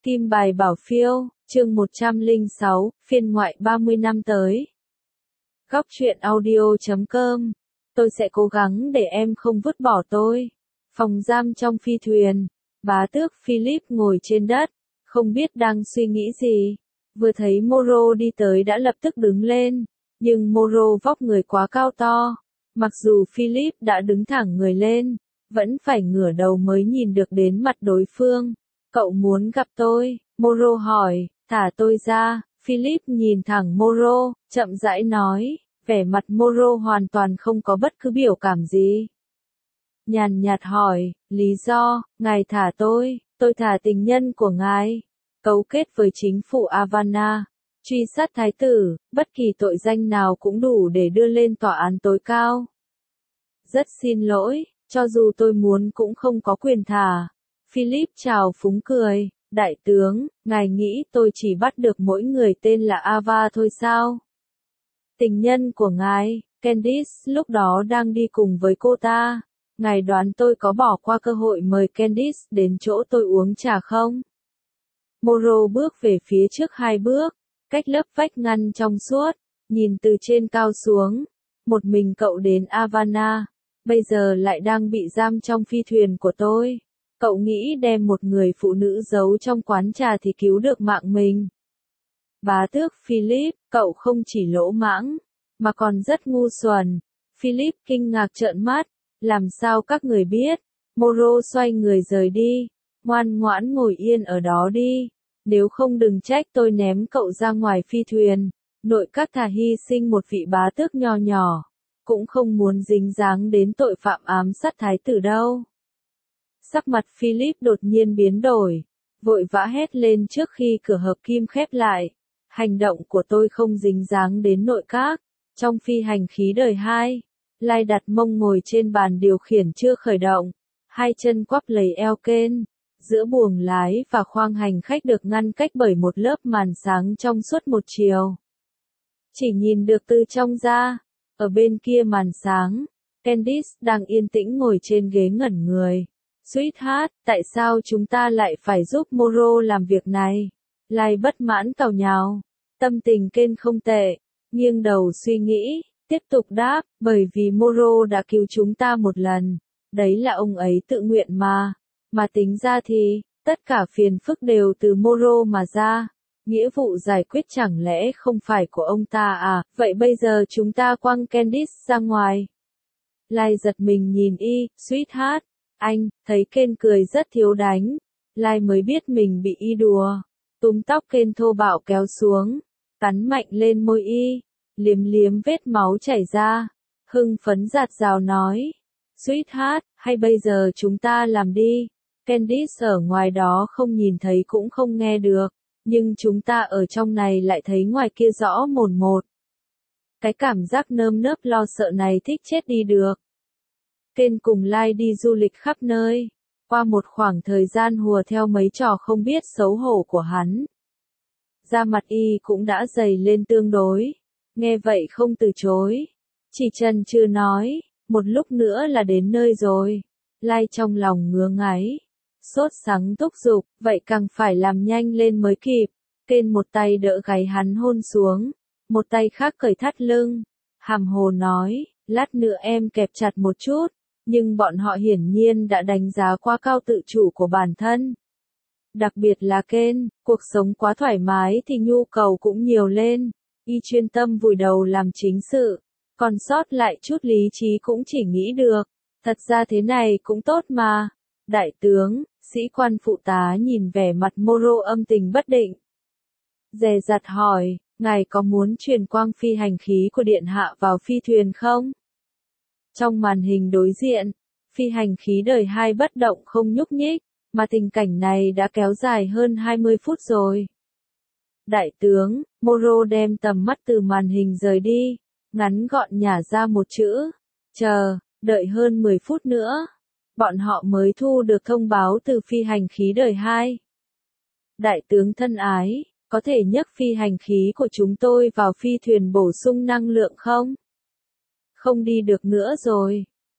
Kim bài bảo phiêu, chương 106, phiên ngoại 30 năm tới. Góc truyện audio.com. Tôi sẽ cố gắng để em không vứt bỏ tôi. Phòng giam trong phi thuyền. Bá tước Philip ngồi trên đất, không biết đang suy nghĩ gì. Vừa thấy Moro đi tới đã lập tức đứng lên. Nhưng Moro vóc người quá cao to. Mặc dù Philip đã đứng thẳng người lên, vẫn phải ngửa đầu mới nhìn được đến mặt đối phương. Cậu muốn gặp tôi? Moro hỏi. Thả tôi ra. Philip nhìn thẳng Moro, chậm rãi nói. Vẻ mặt Moro hoàn toàn không có bất cứ biểu cảm gì. Nhàn nhạt hỏi, lý do, ngài thả tôi thả tình nhân của ngài. Cấu kết với chính phủ Havana, truy sát thái tử, bất kỳ tội danh nào cũng đủ để đưa lên tòa án tối cao. Rất xin lỗi, cho dù tôi muốn cũng không có quyền thả. Philip trào phúng cười, đại tướng, ngài nghĩ tôi chỉ bắt được mỗi người tên là Ava thôi sao? Tình nhân của ngài, Candice, lúc đó đang đi cùng với cô ta. Ngài đoán tôi có bỏ qua cơ hội mời Candice đến chỗ tôi uống trà không? Moro bước về phía trước 2 bước, cách lớp vách ngăn trong suốt, nhìn từ trên cao xuống. Một mình cậu đến Havana, bây giờ lại đang bị giam trong phi thuyền của tôi. Cậu nghĩ đem một người phụ nữ giấu trong quán trà thì cứu được mạng mình. Bá tước Philip, cậu không chỉ lỗ mãng, mà còn rất ngu xuẩn. Philip kinh ngạc trợn mắt, làm sao các người biết? Moro xoay người rời đi, ngoan ngoãn ngồi yên ở đó đi, nếu không đừng trách tôi ném cậu ra ngoài phi thuyền. Nội các thà hy sinh một vị bá tước nho nhỏ, cũng không muốn dính dáng đến tội phạm ám sát thái tử đâu. Sắc mặt Philip đột nhiên biến đổi, vội vã hét lên trước khi cửa hợp kim khép lại. Hành động của tôi không dính dáng đến nội các. Trong phi hành khí đời 2, Lai đặt mông ngồi trên bàn điều khiển chưa khởi động, 2 chân quắp lấy eo Ken. Giữa buồng lái và khoang hành khách được ngăn cách bởi một lớp màn sáng trong suốt một chiều. Chỉ nhìn được từ trong ra. Ở bên kia màn sáng, Candice đang yên tĩnh ngồi trên ghế ngẩn người. Sweetheart, tại sao chúng ta lại phải giúp Moro làm việc này? Lai bất mãn càu nhào. Tâm tình Ken không tệ, nghiêng đầu suy nghĩ, tiếp tục đáp, bởi vì Moro đã cứu chúng ta một lần. Đấy là ông ấy tự nguyện mà. Mà tính ra thì, tất cả phiền phức đều từ Moro mà ra. Nghĩa vụ giải quyết chẳng lẽ không phải của ông ta à? Vậy bây giờ chúng ta quăng Candice ra ngoài. Lai giật mình nhìn Sweetheart. Anh, thấy Ken cười rất thiếu đánh. Lai mới biết mình bị đùa. Túm tóc Ken thô bạo kéo xuống, cắn mạnh lên môi liếm liếm vết máu chảy ra. Hưng phấn rạt rào nói. Sweetheart, hay bây giờ chúng ta làm đi. Candice ở ngoài đó không nhìn thấy cũng không nghe được, nhưng chúng ta ở trong này lại thấy ngoài kia rõ mồn một. Cái cảm giác nơm nớp lo sợ này thích chết đi được. Ken cùng Lai đi du lịch khắp nơi, qua một khoảng thời gian hùa theo mấy trò không biết xấu hổ của hắn. Da mặt cũng đã dày lên tương đối, nghe vậy không từ chối. Chỉ chần chừ nói, một lúc nữa là đến nơi rồi. Lai trong lòng ngứa ngáy, sốt sắng thúc giục, vậy càng phải làm nhanh lên mới kịp. Ken một tay đỡ gáy hắn hôn xuống, một tay khác cởi thắt lưng. Hàm hồ nói, lát nữa em kẹp chặt một chút. Nhưng bọn họ hiển nhiên đã đánh giá quá cao tự chủ của bản thân. Đặc biệt là Ken, cuộc sống quá thoải mái thì nhu cầu cũng nhiều lên. Chuyên tâm vùi đầu làm chính sự, còn sót lại chút lý trí cũng chỉ nghĩ được. Thật ra thế này cũng tốt mà. Đại tướng, sĩ quan phụ tá nhìn vẻ mặt Moro âm tình bất định. Dè dặt hỏi, ngài có muốn truyền quang phi hành khí của điện hạ vào phi thuyền không? Trong màn hình đối diện, phi hành khí đời 2 bất động không nhúc nhích, mà tình cảnh này đã kéo dài hơn 20 phút rồi. Đại tướng, Moro đem tầm mắt từ màn hình rời đi, ngắn gọn nhả ra một chữ, chờ, đợi hơn 10 phút nữa. Bọn họ mới thu được thông báo từ phi hành khí đời 2. Đại tướng thân ái, có thể nhấc phi hành khí của chúng tôi vào phi thuyền bổ sung năng lượng không? Không đi được nữa rồi.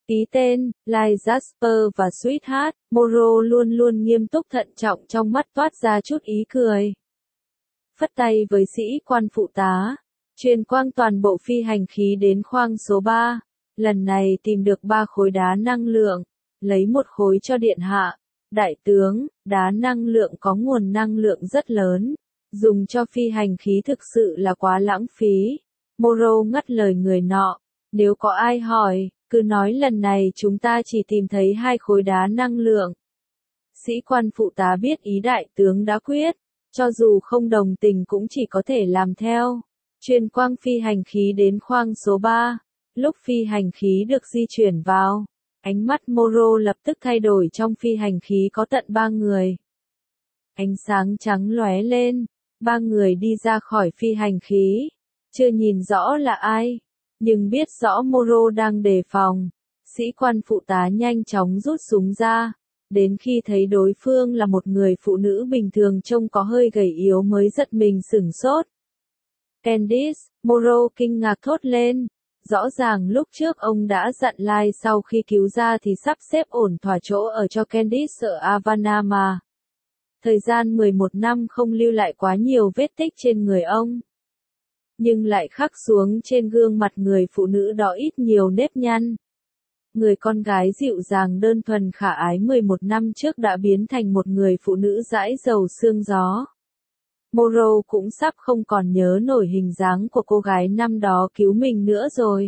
Ký tên, Lai Jasper và Sweetheart, Moro luôn luôn nghiêm túc thận trọng, trong mắt toát ra chút ý cười. Phất tay với sĩ quan phụ tá, truyền quang toàn bộ phi hành khí đến khoang số 3. Lần này tìm được 3 khối đá năng lượng, lấy một khối cho điện hạ. Đại tướng, đá năng lượng có nguồn năng lượng rất lớn, dùng cho phi hành khí thực sự là quá lãng phí. Moro ngắt lời người nọ, nếu có ai hỏi, cứ nói lần này chúng ta chỉ tìm thấy 2 khối đá năng lượng. Sĩ quan phụ tá biết ý đại tướng đã quyết, cho dù không đồng tình cũng chỉ có thể làm theo. Truyền quang phi hành khí đến khoang số 3, lúc phi hành khí được di chuyển vào, ánh mắt Moro lập tức thay đổi, trong phi hành khí có tận 3 người. Ánh sáng trắng lóe lên, 3 người đi ra khỏi phi hành khí, chưa nhìn rõ là ai, nhưng biết rõ Moro đang đề phòng. Sĩ quan phụ tá nhanh chóng rút súng ra, đến khi thấy đối phương là một người phụ nữ bình thường trông có hơi gầy yếu mới giật mình sửng sốt. Candice, Moro kinh ngạc thốt lên. Rõ ràng lúc trước ông đã dặn Lai sau khi cứu ra thì sắp xếp ổn thỏa chỗ ở cho Candice ở Havana mà. Thời gian 11 năm không lưu lại quá nhiều vết tích trên người ông, nhưng lại khắc xuống trên gương mặt người phụ nữ đó ít nhiều nếp nhăn. Người con gái dịu dàng đơn thuần khả ái 11 năm trước đã biến thành một người phụ nữ dãi dầu sương gió. Moro cũng sắp không còn nhớ nổi hình dáng của cô gái năm đó cứu mình nữa rồi.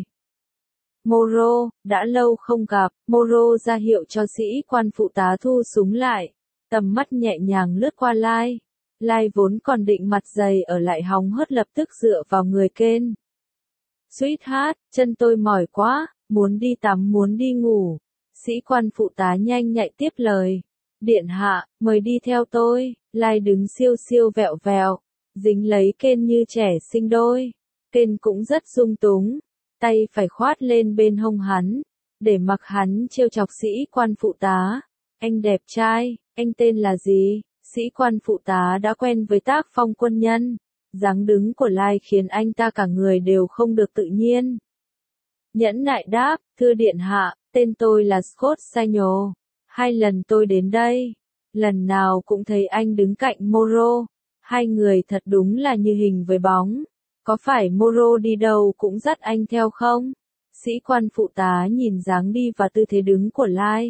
Moro, đã lâu không gặp, Moro ra hiệu cho sĩ quan phụ tá thu súng lại, tầm mắt nhẹ nhàng lướt qua Lai. Lai vốn còn định mặt dày ở lại hóng hớt lập tức dựa vào người Ken. Sweetheart, chân tôi mỏi quá, muốn đi tắm muốn đi ngủ. Sĩ quan phụ tá nhanh nhạy tiếp lời. Điện hạ, mời đi theo tôi. Lai đứng siêu siêu vẹo vẹo, dính lấy Ken như trẻ sinh đôi. Ken cũng rất dung túng, tay phải khoát lên bên hông hắn, để mặc hắn trêu chọc sĩ quan phụ tá. Anh đẹp trai, anh tên là gì? Sĩ quan phụ tá đã quen với tác phong quân nhân, dáng đứng của Lai khiến anh ta cả người đều không được tự nhiên. Nhẫn nại đáp, thưa điện hạ, tên tôi là Scott Samuel. 2 lần tôi đến đây, lần nào cũng thấy anh đứng cạnh Moro. 2 người thật đúng là như hình với bóng. Có phải Moro đi đâu cũng dắt anh theo không? Sĩ quan phụ tá nhìn dáng đi và tư thế đứng của Lai,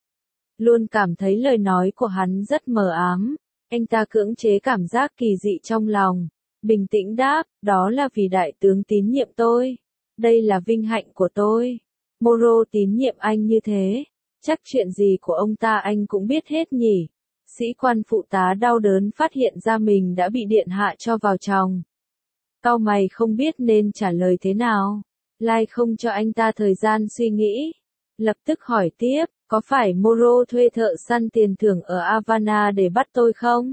luôn cảm thấy lời nói của hắn rất mờ ám. Anh ta cưỡng chế cảm giác kỳ dị trong lòng, bình tĩnh đáp, đó là vì đại tướng tín nhiệm tôi. Đây là vinh hạnh của tôi. Moro tín nhiệm anh như thế, chắc chuyện gì của ông ta anh cũng biết hết nhỉ. Sĩ quan phụ tá đau đớn phát hiện ra mình đã bị điện hạ cho vào chòng. Cau mày không biết nên trả lời thế nào. Lai không cho anh ta thời gian suy nghĩ, lập tức hỏi tiếp, có phải Moro thuê thợ săn tiền thưởng ở Havana để bắt tôi không?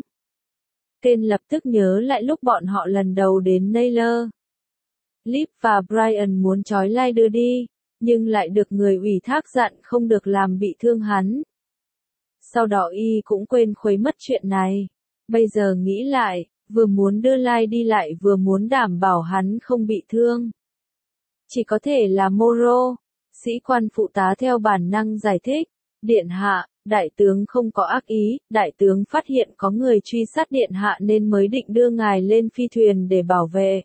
Ken lập tức nhớ lại lúc bọn họ lần đầu đến Naylor. Liv và Brian muốn trói Lai đưa đi, nhưng lại được người ủy thác dặn không được làm bị thương hắn. Sau đó y cũng quên khuấy mất chuyện này. Bây giờ nghĩ lại, vừa muốn đưa Lai đi lại vừa muốn đảm bảo hắn không bị thương. Chỉ có thể là Moro. Sĩ quan phụ tá theo bản năng giải thích, điện hạ, đại tướng không có ác ý, đại tướng phát hiện có người truy sát điện hạ nên mới định đưa ngài lên phi thuyền để bảo vệ.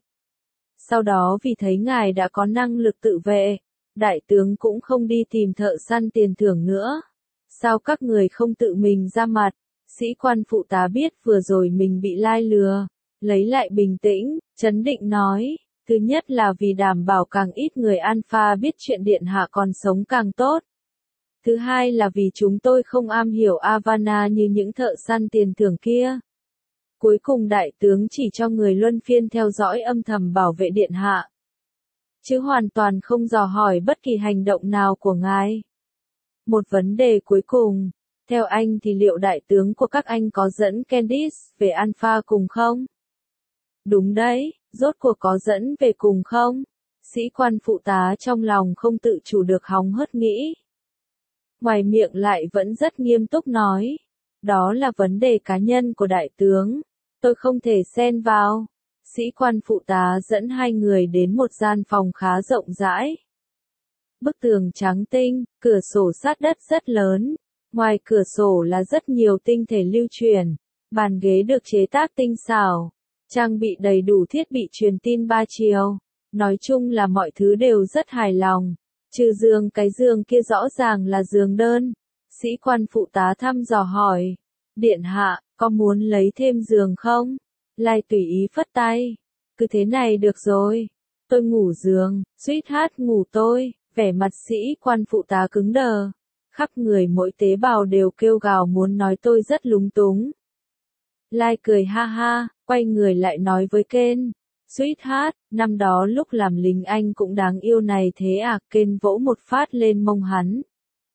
Sau đó vì thấy ngài đã có năng lực tự vệ, đại tướng cũng không đi tìm thợ săn tiền thưởng nữa. Sao các người không tự mình ra mặt? Sĩ quan phụ tá biết vừa rồi mình bị Lai lừa, lấy lại bình tĩnh, trấn định nói. Thứ nhất là vì đảm bảo càng ít người Alpha biết chuyện điện hạ còn sống càng tốt. Thứ hai là vì chúng tôi không am hiểu Havana như những thợ săn tiền thưởng kia. Cuối cùng đại tướng chỉ cho người luân phiên theo dõi âm thầm bảo vệ điện hạ, chứ hoàn toàn không dò hỏi bất kỳ hành động nào của ngài. Một vấn đề cuối cùng, theo anh thì liệu đại tướng của các anh có dẫn Candice về Alpha cùng không? Đúng đấy, rốt cuộc có dẫn về cùng không? Sĩ quan phụ tá trong lòng không tự chủ được hóng hớt nghĩ. Ngoài miệng lại vẫn rất nghiêm túc nói. Đó là vấn đề cá nhân của đại tướng. Tôi không thể xen vào. Sĩ quan phụ tá dẫn 2 người đến một gian phòng khá rộng rãi. Bức tường trắng tinh, cửa sổ sát đất rất lớn. Ngoài cửa sổ là rất nhiều tinh thể lưu truyền. Bàn ghế được chế tác tinh xảo. Trang bị đầy đủ thiết bị truyền tin 3 chiều. Nói chung là mọi thứ đều rất hài lòng. Trừ giường, cái giường kia rõ ràng là giường đơn. Sĩ quan phụ tá thăm dò hỏi. Điện hạ, có muốn lấy thêm giường không? Lai tùy ý phất tay. Cứ thế này được rồi. Tôi ngủ giường, sweetheart ngủ tôi. Vẻ mặt sĩ quan phụ tá cứng đờ. Khắp người mỗi tế bào đều kêu gào muốn nói tôi rất lúng túng. Lai cười ha ha, quay người lại nói với Ken. Sweetheart, năm đó lúc làm lính anh cũng đáng yêu này thế à? Ken vỗ một phát lên mông hắn.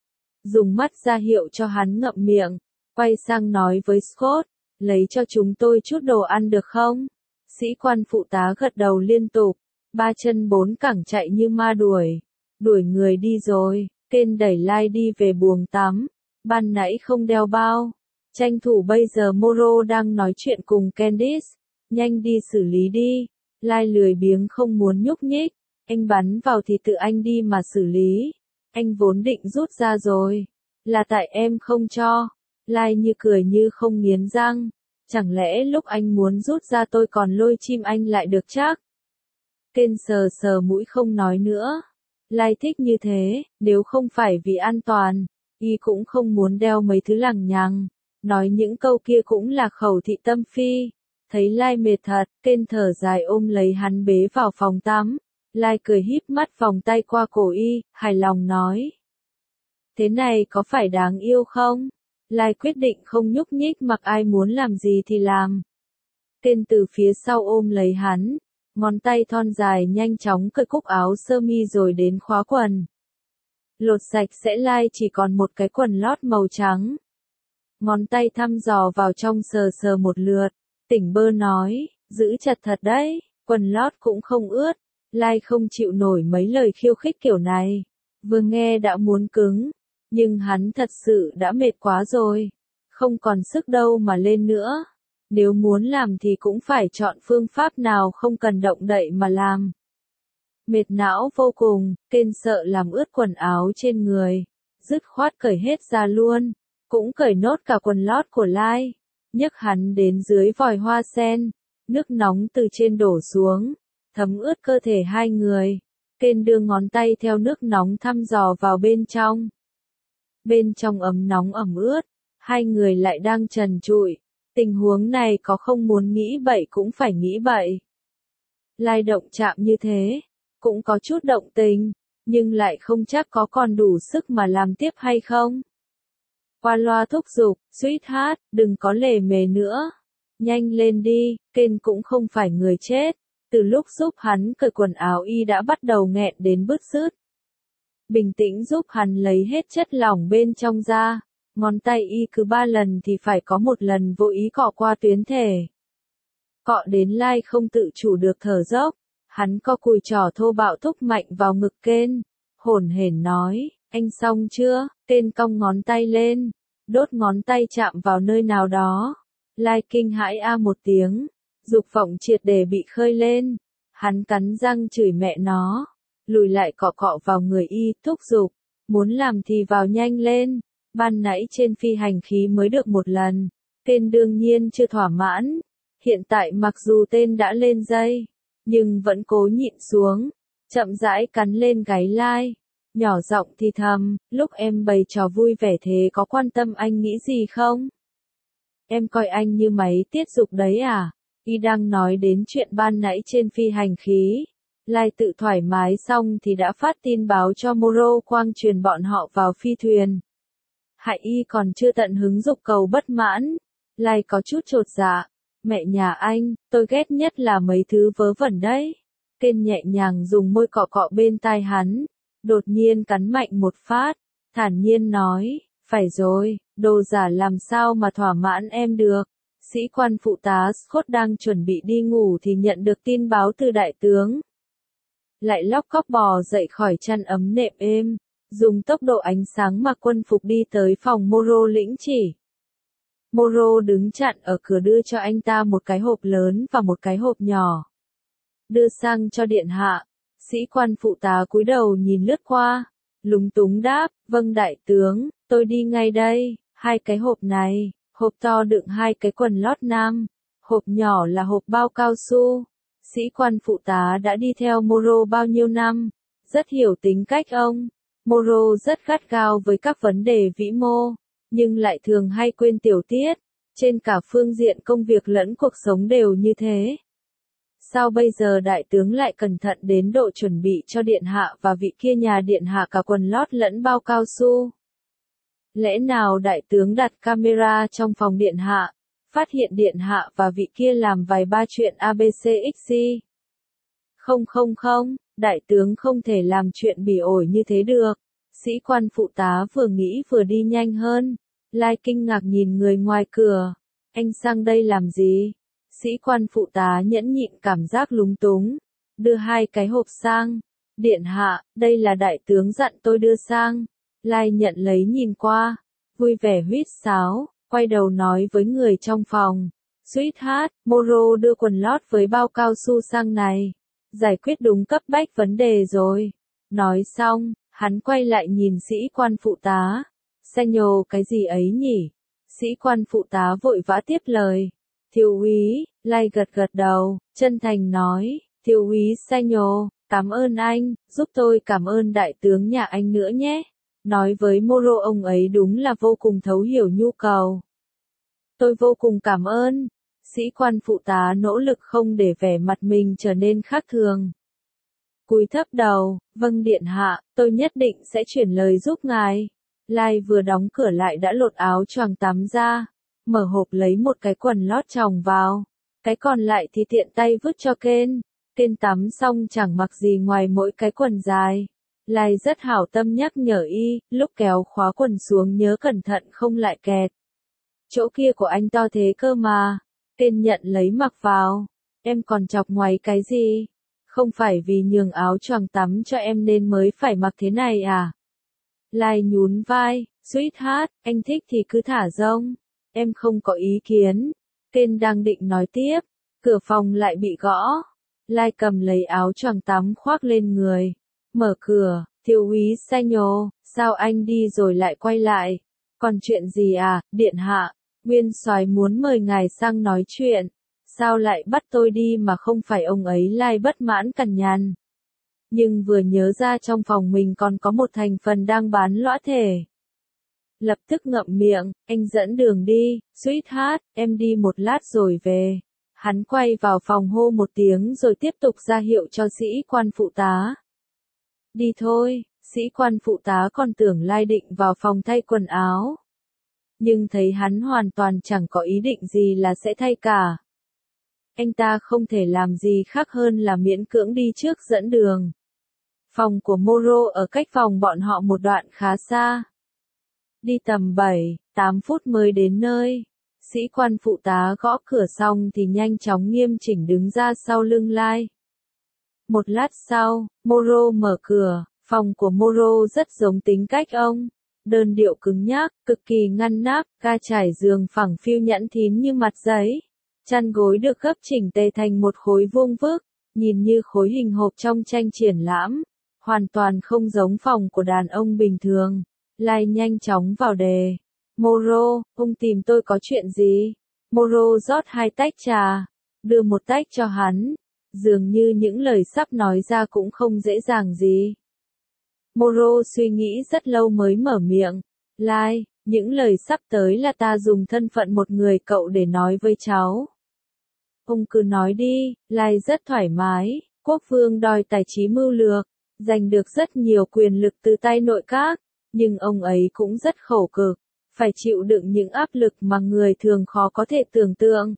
Dùng mắt ra hiệu cho hắn ngậm miệng. Quay sang nói với Scott, lấy cho chúng tôi chút đồ ăn được không? Sĩ quan phụ tá gật đầu liên tục. 3 chân 4 cẳng chạy như ma đuổi. Đuổi người đi rồi. Ken đẩy Lai đi về buồng tắm. Ban nãy không đeo bao. Tranh thủ bây giờ Moro đang nói chuyện cùng Candice. Nhanh đi xử lý đi. Lai lười biếng không muốn nhúc nhích. Anh bắn vào thì tự anh đi mà xử lý. Anh vốn định rút ra rồi. Là tại em không cho. Lai như cười như không nghiến răng. Chẳng lẽ lúc anh muốn rút ra tôi còn lôi chim anh lại được chắc? Ken sờ sờ mũi không nói nữa. Lai thích như thế, nếu không phải vì an toàn, y cũng không muốn đeo mấy thứ lằng nhằng. Nói những câu kia cũng là khẩu thị tâm phi. Thấy Lai mệt thật, Ken thở dài ôm lấy hắn bế vào phòng tắm. Lai cười híp mắt vòng tay qua cổ y, hài lòng nói. Thế này có phải đáng yêu không? Lai quyết định không nhúc nhích mặc ai muốn làm gì thì làm. Ken từ phía sau ôm lấy hắn. Ngón tay thon dài nhanh chóng cởi cúc áo sơ mi rồi đến khóa quần. Lột sạch sẽ Lai chỉ còn một cái quần lót màu trắng. Ngón tay thăm dò vào trong sờ sờ một lượt. Tỉnh bơ nói, giữ chặt thật đấy, quần lót cũng không ướt. Lai không chịu nổi mấy lời khiêu khích kiểu này. Vừa nghe đã muốn cứng. Nhưng hắn thật sự đã mệt quá rồi. Không còn sức đâu mà lên nữa. Nếu muốn làm thì cũng phải chọn phương pháp nào không cần động đậy mà làm. Mệt não vô cùng, Ken sợ làm ướt quần áo trên người. Dứt khoát cởi hết ra luôn. Cũng cởi nốt cả quần lót của Lai. Nhấc hắn đến dưới vòi hoa sen. Nước nóng từ trên đổ xuống. Thấm ướt cơ thể hai người. Ken đưa ngón tay theo nước nóng thăm dò vào bên trong. Bên trong ấm nóng ẩm ướt. Hai người lại đang trần trụi. Tình huống này có không muốn nghĩ bậy cũng phải nghĩ bậy. Lai động chạm như thế. Cũng có chút động tình. Nhưng lại không chắc có còn đủ sức mà làm tiếp hay không. Qua loa thúc giục, sweetheart, đừng có lề mề nữa. Nhanh lên đi, Ken cũng không phải người chết. Từ lúc giúp hắn cởi quần áo y đã bắt đầu nghẹn đến bứt rứt. Bình tĩnh giúp hắn lấy hết chất lỏng bên trong ra. Ngón tay y cứ 3 lần thì phải có một lần vô ý cọ qua tuyến thể. Cọ đến Lai không tự chủ được thở dốc. Hắn co cùi trỏ thô bạo thúc mạnh vào ngực Ken. Hổn hển nói, anh xong chưa? Ken cong ngón tay lên. Đốt ngón tay chạm vào nơi nào đó. Lai kinh hãi a một tiếng. Dục vọng triệt để bị khơi lên. Hắn cắn răng chửi mẹ nó. Lùi lại cọ cọ vào người y, thúc giục. Muốn làm thì vào nhanh lên. Ban nãy trên phi hành khí mới được một lần. Ken đương nhiên chưa thỏa mãn. Hiện tại mặc dù tên đã lên dây. Nhưng vẫn cố nhịn xuống. Chậm rãi cắn lên gáy Lai. Nhỏ giọng thì thầm, lúc em bày trò vui vẻ thế có quan tâm anh nghĩ gì không? Em coi anh như máy tiết dục đấy à? Y đang nói đến chuyện ban nãy trên phi hành khí. Lai tự thoải mái xong thì đã phát tin báo cho Moro Quang truyền bọn họ vào phi thuyền. Hại y còn chưa tận hứng dục cầu bất mãn. Lai có chút chột dạ. Mẹ nhà anh, tôi ghét nhất là mấy thứ vớ vẩn đấy. Ken nhẹ nhàng dùng môi cọ cọ bên tai hắn. Đột nhiên cắn mạnh một phát. Thản nhiên nói, phải rồi, đồ giả làm sao mà thỏa mãn em được. Sĩ quan phụ tá Scott đang chuẩn bị đi ngủ thì nhận được tin báo từ đại tướng. Lại lóc cóc bò dậy khỏi chăn ấm nệm êm. Dùng tốc độ ánh sáng mặc quân phục đi tới phòng Moro lĩnh chỉ. Moro đứng chặn ở cửa đưa cho anh ta một cái hộp lớn và một cái hộp nhỏ. Đưa sang cho điện hạ. Sĩ quan phụ tá cúi đầu nhìn lướt qua. lúng túng đáp, vâng đại tướng, tôi đi ngay đây. Hai cái hộp này, hộp to đựng hai cái quần lót nam, hộp nhỏ là hộp bao cao su. Sĩ quan phụ tá đã đi theo Moro bao nhiêu năm, rất hiểu tính cách ông. Moro rất gắt gao với các vấn đề vĩ mô, nhưng lại thường hay quên tiểu tiết. Trên cả phương diện công việc lẫn cuộc sống đều như thế. Sao bây giờ đại tướng lại cẩn thận đến độ chuẩn bị cho điện hạ và vị kia nhà điện hạ cả quần lót lẫn bao cao su? Lẽ nào đại tướng đặt camera trong phòng điện hạ, phát hiện điện hạ và vị kia làm vài ba chuyện ABCXY? Không không không, đại tướng không thể làm chuyện bỉ ổi như thế được. Sĩ quan phụ tá vừa nghĩ vừa đi nhanh hơn. Lai kinh ngạc nhìn người ngoài cửa. Anh sang đây làm gì? Sĩ quan phụ tá nhẫn nhịn cảm giác lúng túng. Đưa hai cái hộp sang. Điện hạ, đây là đại tướng dặn tôi đưa sang. Lai nhận lấy nhìn qua. Vui vẻ huýt sáo, quay đầu nói với người trong phòng. Sweetheart, Moro đưa quần lót với bao cao su sang này. Giải quyết đúng cấp bách vấn đề rồi. Nói xong, hắn quay lại nhìn sĩ quan phụ tá. Senor cái gì ấy nhỉ? Sĩ quan phụ tá vội vã tiếp lời. Thiếu úy, Lai gật gật đầu, chân thành nói. Thiếu úy Senor, cảm ơn anh, giúp tôi cảm ơn đại tướng nhà anh nữa nhé. Nói với Moro ông ấy đúng là vô cùng thấu hiểu nhu cầu. Tôi vô cùng cảm ơn. Sĩ quan phụ tá nỗ lực không để vẻ mặt mình trở nên khác thường. Cúi thấp đầu, vâng điện hạ, tôi nhất định sẽ chuyển lời giúp ngài. Lai vừa đóng cửa lại đã lột áo choàng tắm ra, mở hộp lấy một cái quần lót chồng vào, cái còn lại thì tiện tay vứt cho Ken. Ken tắm xong chẳng mặc gì ngoài mỗi cái quần dài. Lai rất hảo tâm nhắc nhở y, lúc kéo khóa quần xuống nhớ cẩn thận không lại kẹt. Chỗ kia của anh to thế cơ mà. Ken nhận lấy mặc vào. Em còn chọc ngoáy cái gì? Không phải vì nhường áo choàng tắm cho em nên mới phải mặc thế này à? Lai nhún vai, Sweetheart, anh thích thì cứ thả rông. Em không có ý kiến. Ken đang định nói tiếp. Cửa phòng lại bị gõ. Lai cầm lấy áo choàng tắm khoác lên người. Mở cửa, thiếu úy Senor, sao anh đi rồi lại quay lại? Còn chuyện gì à, điện hạ? Nguyên soái muốn mời ngài sang nói chuyện. Sao lại bắt tôi đi mà không phải ông ấy? Lai bất mãn cằn nhằn. Nhưng vừa nhớ ra trong phòng mình còn có một thành phần đang bán lõa thể. Lập tức ngậm miệng, anh dẫn đường đi, Sweetheart, em đi một lát rồi về. Hắn quay vào phòng hô một tiếng rồi tiếp tục ra hiệu cho sĩ quan phụ tá. Đi thôi, sĩ quan phụ tá còn tưởng Lai định vào phòng thay quần áo. Nhưng thấy hắn hoàn toàn chẳng có ý định gì là sẽ thay cả. Anh ta không thể làm gì khác hơn là miễn cưỡng đi trước dẫn đường. Phòng của Moro ở cách phòng bọn họ một đoạn khá xa. Đi tầm 7-8 phút mới đến nơi. Sĩ quan phụ tá gõ cửa xong thì nhanh chóng nghiêm chỉnh đứng ra sau lưng Lai. Một lát sau, Moro mở cửa. Phòng của Moro rất giống tính cách ông. Đơn điệu cứng nhắc, cực kỳ ngăn nắp, ga trải giường phẳng phiu nhẵn thín như mặt giấy. Chăn gối được gấp chỉnh tề thành một khối vuông vức, nhìn như khối hình hộp trong tranh triển lãm. Hoàn toàn không giống phòng của đàn ông bình thường. Lai nhanh chóng vào đề. Moro, ông tìm tôi có chuyện gì? Moro rót 2 tách trà, đưa một tách cho hắn. Dường như những lời sắp nói ra cũng không dễ dàng gì. Moro suy nghĩ rất lâu mới mở miệng. Lai, những lời sắp tới là ta dùng thân phận một người cậu để nói với cháu. Ông cứ nói đi, Lai rất thoải mái. Quốc vương đòi tài trí mưu lược, giành được rất nhiều quyền lực từ tay nội các, nhưng ông ấy cũng rất khổ cực, phải chịu đựng những áp lực mà người thường khó có thể tưởng tượng.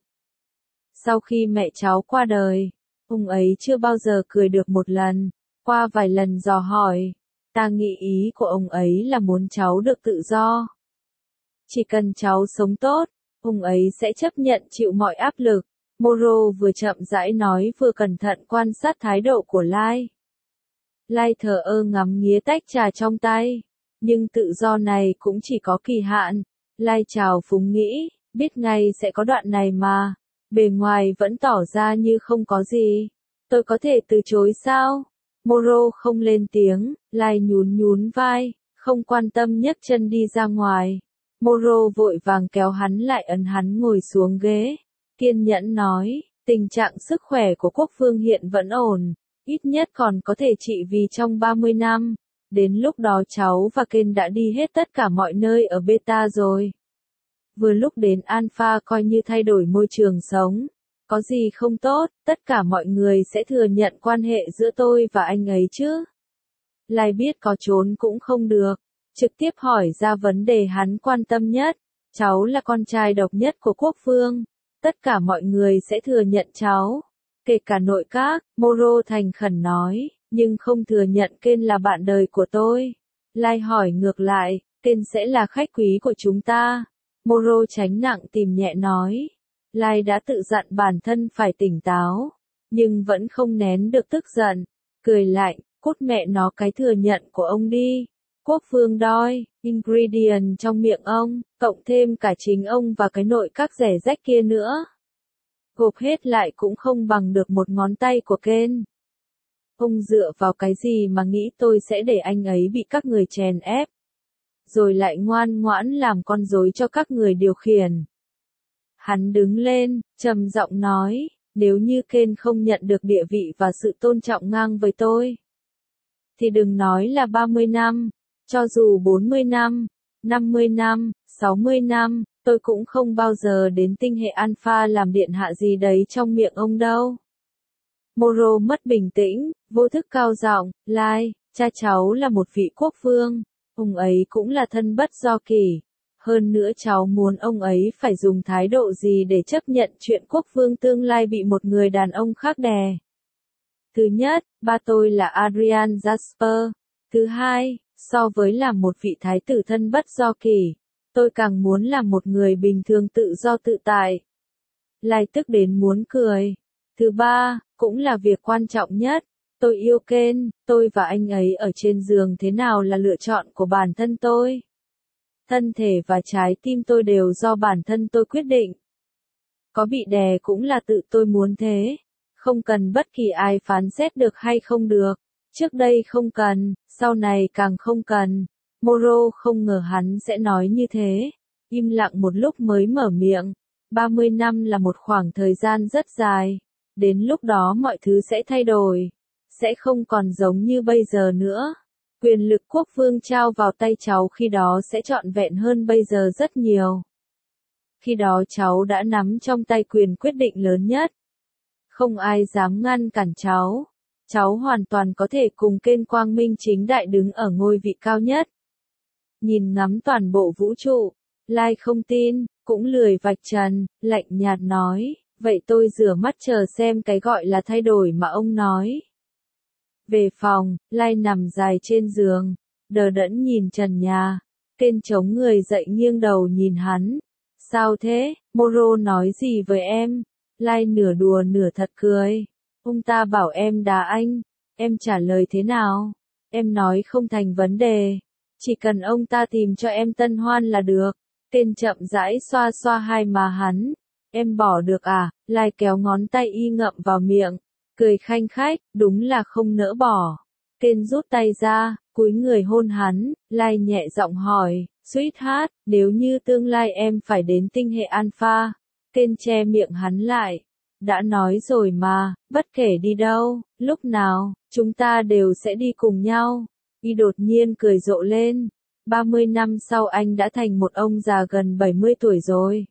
Sau khi mẹ cháu qua đời, ông ấy chưa bao giờ cười được một lần, qua vài lần dò hỏi. Ta nghĩ ý của ông ấy là muốn cháu được tự do. Chỉ cần cháu sống tốt, ông ấy sẽ chấp nhận chịu mọi áp lực. Moro vừa chậm rãi nói vừa cẩn thận quan sát thái độ của Lai. Lai thờ ơ ngắm nghía tách trà trong tay. Nhưng tự do này cũng chỉ có kỳ hạn. Lai chào phúng nghĩ, biết ngay sẽ có đoạn này mà. Bề ngoài vẫn tỏ ra như không có gì. Tôi có thể từ chối sao? Moro không lên tiếng, Lai nhún nhún vai, không quan tâm nhấc chân đi ra ngoài. Moro vội vàng kéo hắn lại ấn hắn ngồi xuống ghế. Kiên nhẫn nói, tình trạng sức khỏe của Quốc Vương hiện vẫn ổn, ít nhất còn có thể trị vì trong 30 năm. Đến lúc đó cháu và Ken đã đi hết tất cả mọi nơi ở Beta rồi. Vừa lúc đến Alpha coi như thay đổi môi trường sống. Có gì không tốt, tất cả mọi người sẽ thừa nhận quan hệ giữa tôi và anh ấy chứ. Lai biết có trốn cũng không được, trực tiếp hỏi ra vấn đề hắn quan tâm nhất. Cháu là con trai độc nhất của Quốc Vương. Tất cả mọi người sẽ thừa nhận cháu. Kể cả nội các, Moro thành khẩn nói, nhưng không thừa nhận Ken là bạn đời của tôi. Lai hỏi ngược lại, Ken sẽ là khách quý của chúng ta. Moro tránh nặng tìm nhẹ nói. Lai đã tự dặn bản thân phải tỉnh táo, nhưng vẫn không nén được tức giận. Cười lạnh, cút mẹ nó cái thừa nhận của ông đi. Quốc Vương đoi, ingredient trong miệng ông, cộng thêm cả chính ông và cái nội các rẻ rách kia nữa. Gộp hết lại cũng không bằng được một ngón tay của Ken. Ông dựa vào cái gì mà nghĩ tôi sẽ để anh ấy bị các người chèn ép, rồi lại ngoan ngoãn làm con rối cho các người điều khiển. Hắn đứng lên, trầm giọng nói, nếu như Ken không nhận được địa vị và sự tôn trọng ngang với tôi, thì đừng nói là 30 năm, cho dù 40 năm, 50 năm, 60 năm, tôi cũng không bao giờ đến tinh hệ Alpha làm điện hạ gì đấy trong miệng ông đâu. Moro mất bình tĩnh, vô thức cao giọng, Lai, cha cháu là một vị quốc vương, ông ấy cũng là thân bất do kỷ. Hơn nữa cháu muốn ông ấy phải dùng thái độ gì để chấp nhận chuyện quốc vương tương lai bị một người đàn ông khác đè. Thứ nhất, ba tôi là Adrian Jasper. Thứ hai, so với làm một vị thái tử thân bất do kỷ, tôi càng muốn làm một người bình thường tự do tự tại. Lai tức đến muốn cười. Thứ ba, cũng là việc quan trọng nhất, tôi yêu Ken, tôi và anh ấy ở trên giường thế nào là lựa chọn của bản thân tôi. Thân thể và trái tim tôi đều do bản thân tôi quyết định. Có bị đè cũng là tự tôi muốn thế. Không cần bất kỳ ai phán xét được hay không được. Trước đây không cần, sau này càng không cần. Moro không ngờ hắn sẽ nói như thế. Im lặng một lúc mới mở miệng. 30 năm là một khoảng thời gian rất dài. Đến lúc đó mọi thứ sẽ thay đổi. Sẽ không còn giống như bây giờ nữa. Quyền lực quốc vương trao vào tay cháu khi đó sẽ trọn vẹn hơn bây giờ rất nhiều. Khi đó cháu đã nắm trong tay quyền quyết định lớn nhất. Không ai dám ngăn cản cháu. Cháu hoàn toàn có thể cùng Ken quang minh chính đại đứng ở ngôi vị cao nhất. Nhìn ngắm toàn bộ vũ trụ, Lai không tin, cũng lười vạch trần, lạnh nhạt nói, vậy tôi rửa mắt chờ xem cái gọi là thay đổi mà ông nói. Về phòng, Lai nằm dài trên giường, đờ đẫn nhìn trần nhà. Ken chống người dậy nghiêng đầu nhìn hắn. Sao thế, Moro nói gì với em? Lai nửa đùa nửa thật cười. Ông ta bảo em đá anh. Em trả lời thế nào? Em nói không thành vấn đề. Chỉ cần ông ta tìm cho em tân hoan là được. Ken chậm rãi xoa xoa hai má hắn. Em bỏ được à? Lai kéo ngón tay y ngậm vào miệng. Cười khanh khách, đúng là không nỡ bỏ. Ken rút tay ra, cúi người hôn hắn. Lai nhẹ giọng hỏi, Sweetheart, nếu như tương lai em phải đến tinh hệ Alpha. Ken che miệng hắn lại. Đã nói rồi mà, bất kể đi đâu, lúc nào, chúng ta đều sẽ đi cùng nhau. Y đột nhiên cười rộ lên. 30 năm sau anh đã thành một ông già gần 70 tuổi rồi.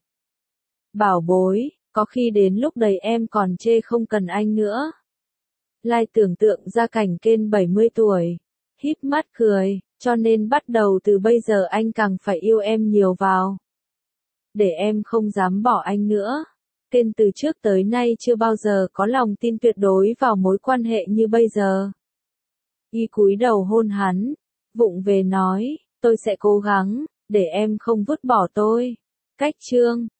Bảo bối, có khi đến lúc đấy em còn chê không cần anh nữa. Lai tưởng tượng ra cảnh Ken 70 tuổi. Híp mắt cười, cho nên bắt đầu từ bây giờ anh càng phải yêu em nhiều vào. Để em không dám bỏ anh nữa. Ken từ trước tới nay chưa bao giờ có lòng tin tuyệt đối vào mối quan hệ như bây giờ. Y cúi đầu hôn hắn, vụng về nói, tôi sẽ cố gắng, để em không vứt bỏ tôi. Cách chương